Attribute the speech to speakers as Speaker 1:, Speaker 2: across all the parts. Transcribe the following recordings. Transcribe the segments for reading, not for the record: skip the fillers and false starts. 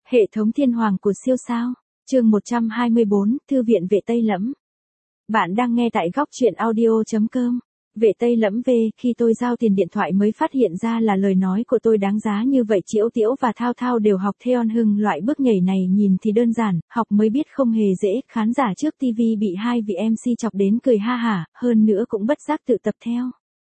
Speaker 1: Hệ thống thiên hoàng của siêu sao. Chương 124, Thư viện Vệ Tây Lẫm. Bạn đang nghe tại góc truyện audio.com. Vệ Tây Lẫm về, khi tôi giao tiền điện thoại mới phát hiện ra là lời nói của tôi đáng giá như vậy. Chiễu Tiễu và Thao Thao đều học theo Hưng. Loại bước nhảy này nhìn thì đơn giản, học mới biết không hề dễ. Khán giả trước TV bị hai vị MC chọc đến cười ha hả, hơn nữa cũng bất giác tự tập theo.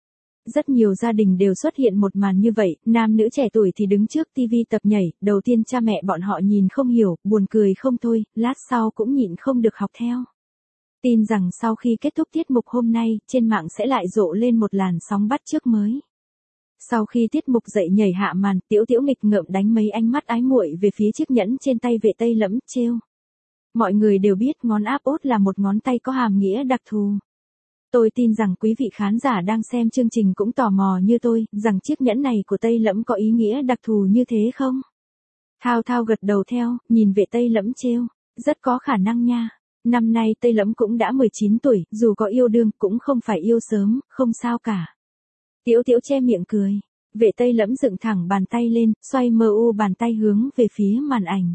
Speaker 1: Rất nhiều gia đình đều xuất hiện một màn như vậy, nam nữ trẻ tuổi thì đứng trước TV tập nhảy, đầu tiên cha mẹ bọn họ nhìn không hiểu, buồn cười không thôi, lát sau cũng nhịn không được học theo. Tin rằng sau khi kết thúc tiết mục hôm nay, trên mạng sẽ lại rộ lên một làn sóng bắt chước mới. Sau khi tiết mục dậy nhảy hạ màn, Tiễu Tiễu nghịch ngợm đánh mấy ánh mắt ái muội về phía chiếc nhẫn trên tay Vệ Tây Lẫm, trêu. Mọi người đều biết ngón áp út là một ngón tay có hàm nghĩa đặc thù. Tôi tin rằng quý vị khán giả đang xem chương trình cũng tò mò như tôi, rằng chiếc nhẫn này của Tây Lẫm có ý nghĩa đặc thù như thế không? Thao Thao gật đầu theo, nhìn Vệ Tây Lẫm trêu. Rất có khả năng nha. Năm nay Tây Lẫm cũng đã 19 tuổi, dù có yêu đương cũng không phải yêu sớm, không sao cả. Tiễu Tiễu che miệng cười. Vệ Tây Lẫm dựng thẳng bàn tay lên, xoay mờ u bàn tay hướng về phía màn ảnh.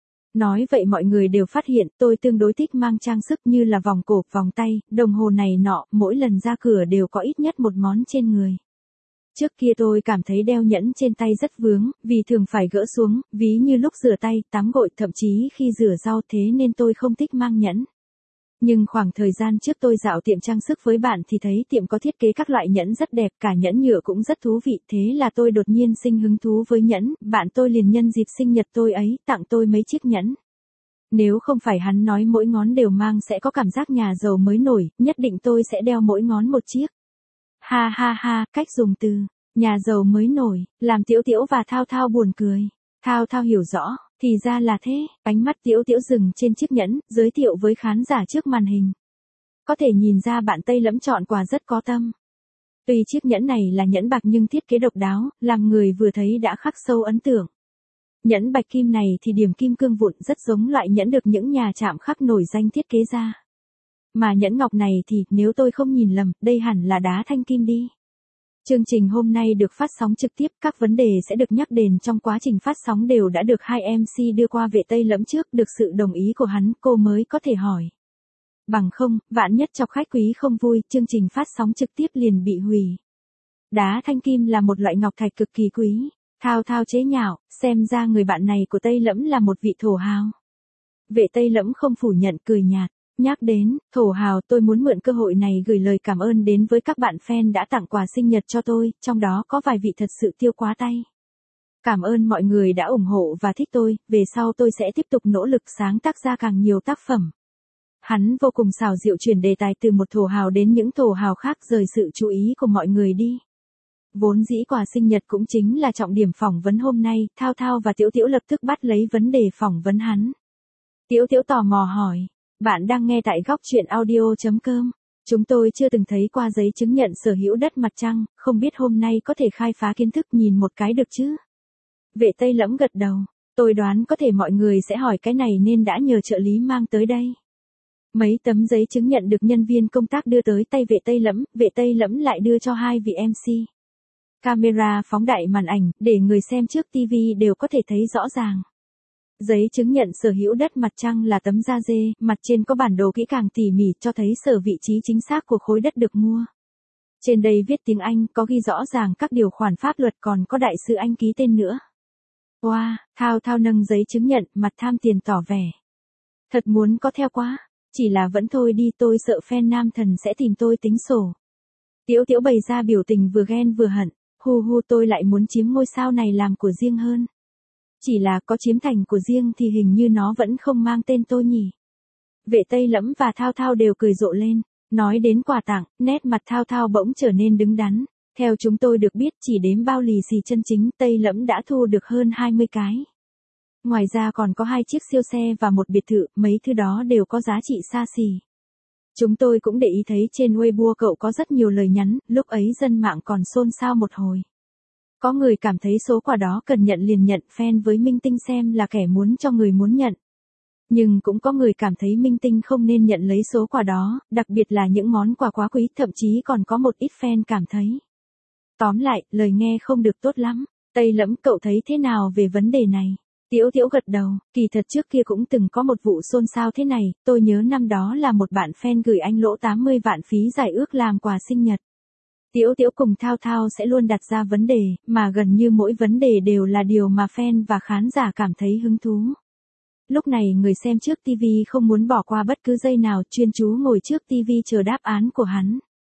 Speaker 1: Nói vậy mọi người đều phát hiện tôi tương đối thích mang trang sức như là vòng cổ, vòng tay, đồng hồ này nọ, mỗi lần ra cửa đều có ít nhất một món trên người. Trước kia tôi cảm thấy đeo nhẫn trên tay rất vướng, vì thường phải gỡ xuống, ví như lúc rửa tay, tắm gội, thậm chí khi rửa rau, thế nên tôi không thích mang nhẫn. Nhưng khoảng thời gian trước tôi dạo tiệm trang sức với bạn thì thấy tiệm có thiết kế các loại nhẫn rất đẹp, cả nhẫn nhựa cũng rất thú vị, thế là tôi đột nhiên sinh hứng thú với nhẫn, bạn tôi liền nhân dịp sinh nhật tôi ấy, tặng tôi mấy chiếc nhẫn. Nếu không phải hắn nói mỗi ngón đều mang sẽ có cảm giác nhà giàu mới nổi, nhất định tôi sẽ đeo mỗi ngón một chiếc. Ha ha ha, cách dùng từ nhà giàu mới nổi, làm Tiễu Tiễu và Thao Thao buồn cười. Thao Thao hiểu rõ, thì ra là thế, ánh mắt Tiễu Tiễu dừng trên chiếc nhẫn, giới thiệu với khán giả trước màn hình. Có thể nhìn ra bạn Tây Lẫm chọn quà rất có tâm. Tuy chiếc nhẫn này là nhẫn bạc nhưng thiết kế độc đáo, làm người vừa thấy đã khắc sâu ấn tượng. Nhẫn bạch kim này thì điểm kim cương vụn rất giống loại nhẫn được những nhà chạm khắc nổi danh thiết kế ra. Mà nhẫn ngọc này thì, nếu tôi không nhìn lầm, đây hẳn là đá thanh kim đi. Chương trình hôm nay được phát sóng trực tiếp, các vấn đề sẽ được nhắc đến trong quá trình phát sóng đều đã được hai MC đưa qua Vệ Tây Lẫm trước, được sự đồng ý của hắn, cô mới có thể hỏi. Bằng không, vạn nhất chọc khách quý không vui, chương trình phát sóng trực tiếp liền bị hủy. Đá thanh kim là một loại ngọc thạch cực kỳ quý. Thao Thao chế nhạo, xem ra người bạn này của Tây Lẫm là một vị thổ hào. Vệ Tây Lẫm không phủ nhận, cười nhạt. Nhắc đến thổ hào, tôi muốn mượn cơ hội này gửi lời cảm ơn đến với các bạn fan đã tặng quà sinh nhật cho tôi, trong đó có vài vị thật sự tiêu quá tay. Cảm ơn mọi người đã ủng hộ và thích tôi, về sau tôi sẽ tiếp tục nỗ lực sáng tác ra càng nhiều tác phẩm. Hắn vô cùng xảo diệu chuyển đề tài từ một thổ hào đến những thổ hào khác, rời sự chú ý của mọi người đi. Vốn dĩ quà sinh nhật cũng chính là trọng điểm phỏng vấn hôm nay, Thao Thao và Tiễu Tiễu lập tức bắt lấy vấn đề phỏng vấn hắn. Tiễu Tiễu tò mò hỏi. Bạn đang nghe tại góc truyện audio.com. Chúng tôi chưa từng thấy qua giấy chứng nhận sở hữu đất mặt trăng, không biết hôm nay có thể khai phá kiến thức nhìn một cái được chứ? Vệ Tây Lẫm gật đầu. Tôi đoán có thể mọi người sẽ hỏi cái này nên đã nhờ trợ lý mang tới đây. Mấy tấm giấy chứng nhận được nhân viên công tác đưa tới tay Vệ Tây Lẫm lại đưa cho hai vị MC. Camera phóng đại màn ảnh, để người xem trước TV đều có thể thấy rõ ràng. Giấy chứng nhận sở hữu đất mặt trăng là tấm da dê, mặt trên có bản đồ kỹ càng tỉ mỉ cho thấy sở vị trí chính xác của khối đất được mua. Trên đây viết tiếng Anh, có ghi rõ ràng các điều khoản pháp luật, còn có đại sứ Anh ký tên nữa. Wow, Thao Thao nâng giấy chứng nhận, mặt tham tiền tỏ vẻ. Thật muốn có theo quá, chỉ là vẫn thôi đi, tôi sợ fan nam thần sẽ tìm tôi tính sổ. Tiễu Tiễu bày ra biểu tình vừa ghen vừa hận, tôi lại muốn chiếm ngôi sao này làm của riêng hơn. Chỉ là có chiếm thành của riêng thì hình như nó vẫn không mang tên tôi nhỉ. Vệ Tây Lẫm và Thao Thao đều cười rộ lên. Nói đến quà tặng, nét mặt Thao Thao bỗng trở nên đứng đắn. Theo chúng tôi được biết, chỉ đếm bao lì xì chân chính, Tây Lẫm đã thu được hơn 20 cái. Ngoài ra còn có 2 chiếc siêu xe và một biệt thự, mấy thứ đó đều có giá trị xa xỉ. Chúng tôi cũng để ý thấy trên Weibo cậu có rất nhiều lời nhắn, lúc ấy dân mạng còn xôn xao một hồi. Có người cảm thấy số quà đó cần nhận liền nhận, fan với minh tinh xem là kẻ muốn cho người muốn nhận. Nhưng cũng có người cảm thấy minh tinh không nên nhận lấy số quà đó, đặc biệt là những món quà quá quý, thậm chí còn có một ít fan cảm thấy. Tóm lại, lời nghe không được tốt lắm. Tây Lẫm, cậu thấy thế nào về vấn đề này? Tiểu Tiểu gật đầu, kỳ thật trước kia cũng từng có một vụ xôn xao thế này, tôi nhớ năm đó là một bạn fan gửi anh Lỗ 80 vạn phí giải ước làm quà sinh nhật. Tiểu Tiểu cùng Thao Thao sẽ luôn đặt ra vấn đề, mà gần như mỗi vấn đề đều là điều mà fan và khán giả cảm thấy hứng thú. Lúc này người xem trước TV không muốn bỏ qua bất cứ giây nào, chuyên chú ngồi trước TV chờ đáp án của hắn.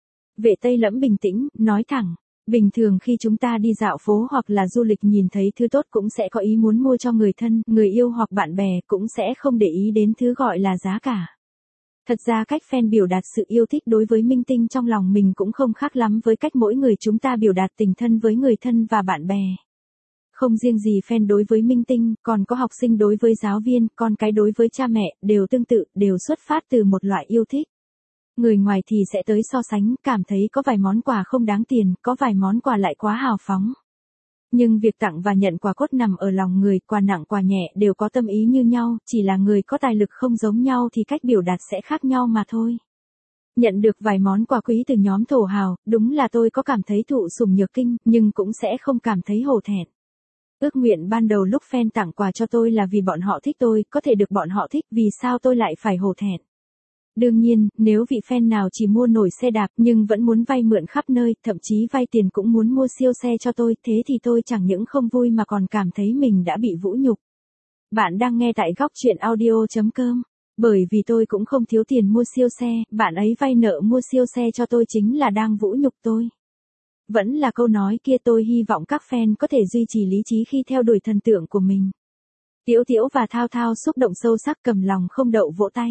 Speaker 1: Vệ Tây Lẫm bình tĩnh, nói thẳng. Bình thường khi chúng ta đi dạo phố hoặc là du lịch nhìn thấy thứ tốt cũng sẽ có ý muốn mua cho người thân, người yêu hoặc bạn bè, cũng sẽ không để ý đến thứ gọi là giá cả. Thật ra cách fan biểu đạt sự yêu thích đối với minh tinh trong lòng mình cũng không khác lắm với cách mỗi người chúng ta biểu đạt tình thân với người thân và bạn bè. Không riêng gì fan đối với minh tinh, còn có học sinh đối với giáo viên, con cái đối với cha mẹ, đều tương tự, đều xuất phát từ một loại yêu thích. Người ngoài thì sẽ tới so sánh, cảm thấy có vài món quà không đáng tiền, có vài món quà lại quá hào phóng. Nhưng việc tặng và nhận quà cốt nằm ở lòng người, quà nặng quà nhẹ đều có tâm ý như nhau, chỉ là người có tài lực không giống nhau thì cách biểu đạt sẽ khác nhau mà thôi. Nhận được vài món quà quý từ nhóm thổ hào, đúng là tôi có cảm thấy thụ sủng nhược kinh, nhưng cũng sẽ không cảm thấy hổ thẹn. Ước nguyện ban đầu lúc fan tặng quà cho tôi là vì bọn họ thích tôi, có thể được bọn họ thích, vì sao tôi lại phải hổ thẹn. Đương nhiên, nếu vị fan nào chỉ mua nổi xe đạp nhưng vẫn muốn vay mượn khắp nơi, thậm chí vay tiền cũng muốn mua siêu xe cho tôi, thế thì tôi chẳng những không vui mà còn cảm thấy mình đã bị vũ nhục. Bạn đang nghe tại góc truyện audio.com. Bởi vì tôi cũng không thiếu tiền mua siêu xe, bạn ấy vay nợ mua siêu xe cho tôi chính là đang vũ nhục tôi. Vẫn là câu nói kia, tôi hy vọng các fan có thể duy trì lý trí khi theo đuổi thần tượng của mình. Tiểu Tiểu và Thao Thao xúc động sâu sắc cầm lòng không đậu vỗ tay.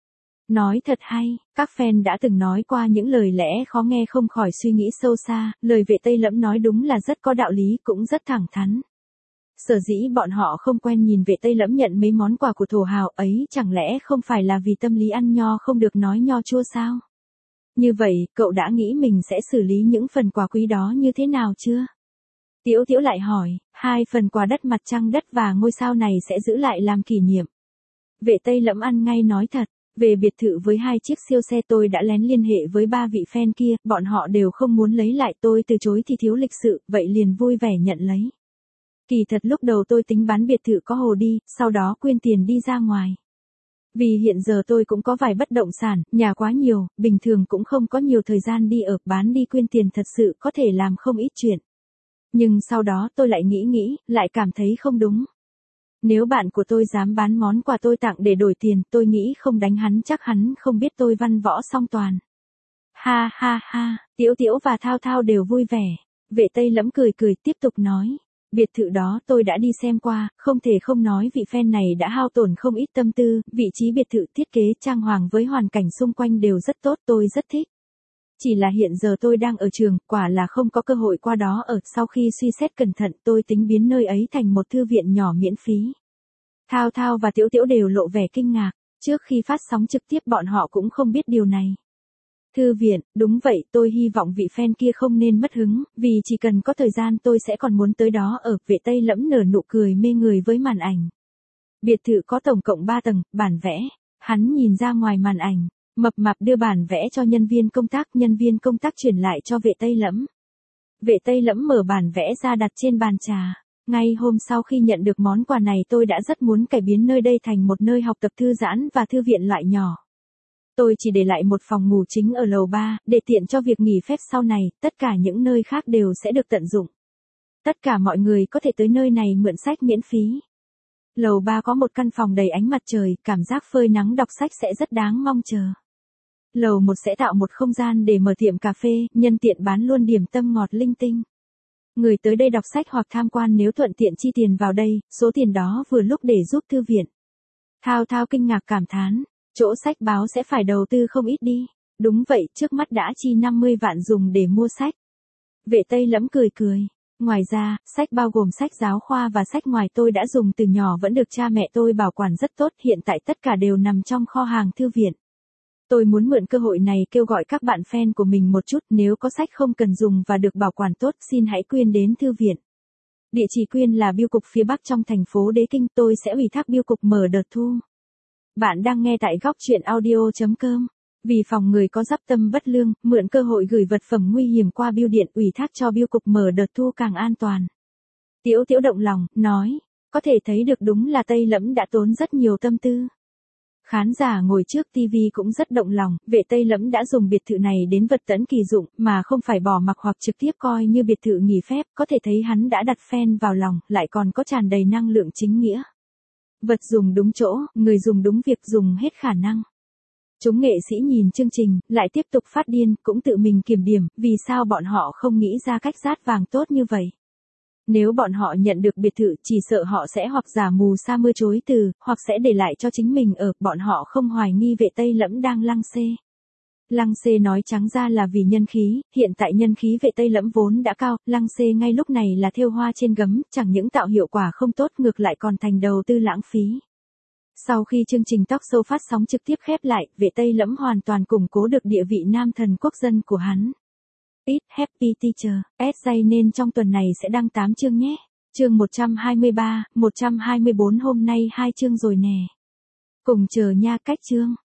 Speaker 1: Nói thật hay, các fan đã từng nói qua những lời lẽ khó nghe không khỏi suy nghĩ sâu xa, lời Vệ Tây Lẫm nói đúng là rất có đạo lý, cũng rất thẳng thắn. Sở dĩ bọn họ không quen nhìn Vệ Tây Lẫm nhận mấy món quà của thổ hào ấy, chẳng lẽ không phải là vì tâm lý ăn nho không được nói nho chua sao? Như vậy, cậu đã nghĩ mình sẽ xử lý những phần quà quý đó như thế nào chưa? Tiểu Tiểu lại hỏi, 2 phần quà đất mặt trăng đất và ngôi sao này sẽ giữ lại làm kỷ niệm. Vệ Tây Lẫm ăn ngay nói thật. Về biệt thự với 2 chiếc siêu xe tôi đã lén liên hệ với 3 vị fan kia, bọn họ đều không muốn lấy lại, tôi từ chối thì thiếu lịch sự, vậy liền vui vẻ nhận lấy. Kỳ thật lúc đầu tôi tính bán biệt thự có hồ đi, sau đó quyên tiền đi ra ngoài. Vì hiện giờ tôi cũng có vài bất động sản, nhà quá nhiều, bình thường cũng không có nhiều thời gian đi ở, bán đi quyên tiền thật sự có thể làm không ít chuyện. Nhưng sau đó tôi lại nghĩ, lại cảm thấy không đúng. Nếu bạn của tôi dám bán món quà tôi tặng để đổi tiền, tôi nghĩ không đánh hắn chắc hắn không biết tôi văn võ song toàn. Ha ha ha, Tiểu Tiểu và Thao Thao đều vui vẻ. Vệ Tây Lẫm cười tiếp tục nói. Biệt thự đó tôi đã đi xem qua, không thể không nói vị fan này đã hao tổn không ít tâm tư, vị trí biệt thự thiết kế trang hoàng với hoàn cảnh xung quanh đều rất tốt, tôi rất thích. Chỉ là hiện giờ tôi đang ở trường, quả là không có cơ hội qua đó ở, sau khi suy xét cẩn thận tôi tính biến nơi ấy thành một thư viện nhỏ miễn phí. Thao Thao và Tiểu Tiểu đều lộ vẻ kinh ngạc, trước khi phát sóng trực tiếp bọn họ cũng không biết điều này. Thư viện, đúng vậy, tôi hy vọng vị fan kia không nên mất hứng, vì chỉ cần có thời gian tôi sẽ còn muốn tới đó ở. Vệ Tây Lẫm nở nụ cười mê người với màn ảnh. Biệt thự có tổng cộng 3 tầng, bản vẽ. Hắn nhìn ra ngoài màn ảnh, mập mạp đưa bản vẽ cho nhân viên công tác chuyển lại cho Vệ Tây Lẫm. Vệ Tây Lẫm mở bản vẽ ra đặt trên bàn trà. Ngay hôm sau khi nhận được món quà này tôi đã rất muốn cải biến nơi đây thành một nơi học tập thư giãn và thư viện loại nhỏ. Tôi chỉ để lại một phòng ngủ chính ở lầu 3, để tiện cho việc nghỉ phép sau này, tất cả những nơi khác đều sẽ được tận dụng. Tất cả mọi người có thể tới nơi này mượn sách miễn phí. Lầu 3 có một căn phòng đầy ánh mặt trời, cảm giác phơi nắng đọc sách sẽ rất đáng mong chờ. Lầu 1 sẽ tạo một không gian để mở tiệm cà phê, nhân tiện bán luôn điểm tâm ngọt linh tinh. Người tới đây đọc sách hoặc tham quan nếu thuận tiện chi tiền vào đây, số tiền đó vừa lúc để giúp thư viện. Thao Thao kinh ngạc cảm thán, chỗ sách báo sẽ phải đầu tư không ít đi. Đúng vậy, trước mắt đã chi 50 vạn dùng để mua sách. Vệ Tây Lẫm cười. Ngoài ra, sách bao gồm sách giáo khoa và sách ngoài tôi đã dùng từ nhỏ vẫn được cha mẹ tôi bảo quản rất tốt, hiện tại tất cả đều nằm trong kho hàng thư viện. Tôi muốn mượn cơ hội này kêu gọi các bạn fan của mình một chút, nếu có sách không cần dùng và được bảo quản tốt xin hãy quyên đến thư viện. Địa chỉ quyên là bưu cục phía Bắc trong thành phố Đế Kinh, tôi sẽ ủy thác bưu cục mở đợt thu. Bạn đang nghe tại góc truyện audio.com. Vì phòng người có dắp tâm bất lương, mượn cơ hội gửi vật phẩm nguy hiểm qua bưu điện ủy thác cho bưu cục mở đợt thu càng an toàn. Tiểu Tiểu động lòng, nói, có thể thấy được đúng là Tây Lẫm đã tốn rất nhiều tâm tư. Khán giả ngồi trước TV cũng rất động lòng, Vệ Tây Lẫm đã dùng biệt thự này đến vật tẫn kỳ dụng, mà không phải bỏ mặc hoặc trực tiếp coi như biệt thự nghỉ phép, có thể thấy hắn đã đặt fan vào lòng, lại còn có tràn đầy năng lượng chính nghĩa. Vật dùng đúng chỗ, người dùng đúng việc, dùng hết khả năng. Chúng nghệ sĩ nhìn chương trình, lại tiếp tục phát điên, cũng tự mình kiểm điểm, vì sao bọn họ không nghĩ ra cách rát vàng tốt như vậy. Nếu bọn họ nhận được biệt thự, chỉ sợ họ sẽ hoặc giả mù sa mưa chối từ, hoặc sẽ để lại cho chính mình ở, bọn họ không hoài nghi Vệ Tây Lẫm đang lăng xê. Lăng xê nói trắng ra là vì nhân khí, hiện tại nhân khí Vệ Tây Lẫm vốn đã cao, lăng xê ngay lúc này là thêu hoa trên gấm, chẳng những tạo hiệu quả không tốt ngược lại còn thành đầu tư lãng phí. Sau khi chương trình talk show phát sóng trực tiếp khép lại, Vệ Tây Lẫm hoàn toàn củng cố được địa vị nam thần quốc dân của hắn. Ít Happy Teacher, SJ nên trong tuần này sẽ đăng 8 chương nhé. Chương 123, 124 hôm nay 2 chương rồi nè. Cùng chờ nha cách chương.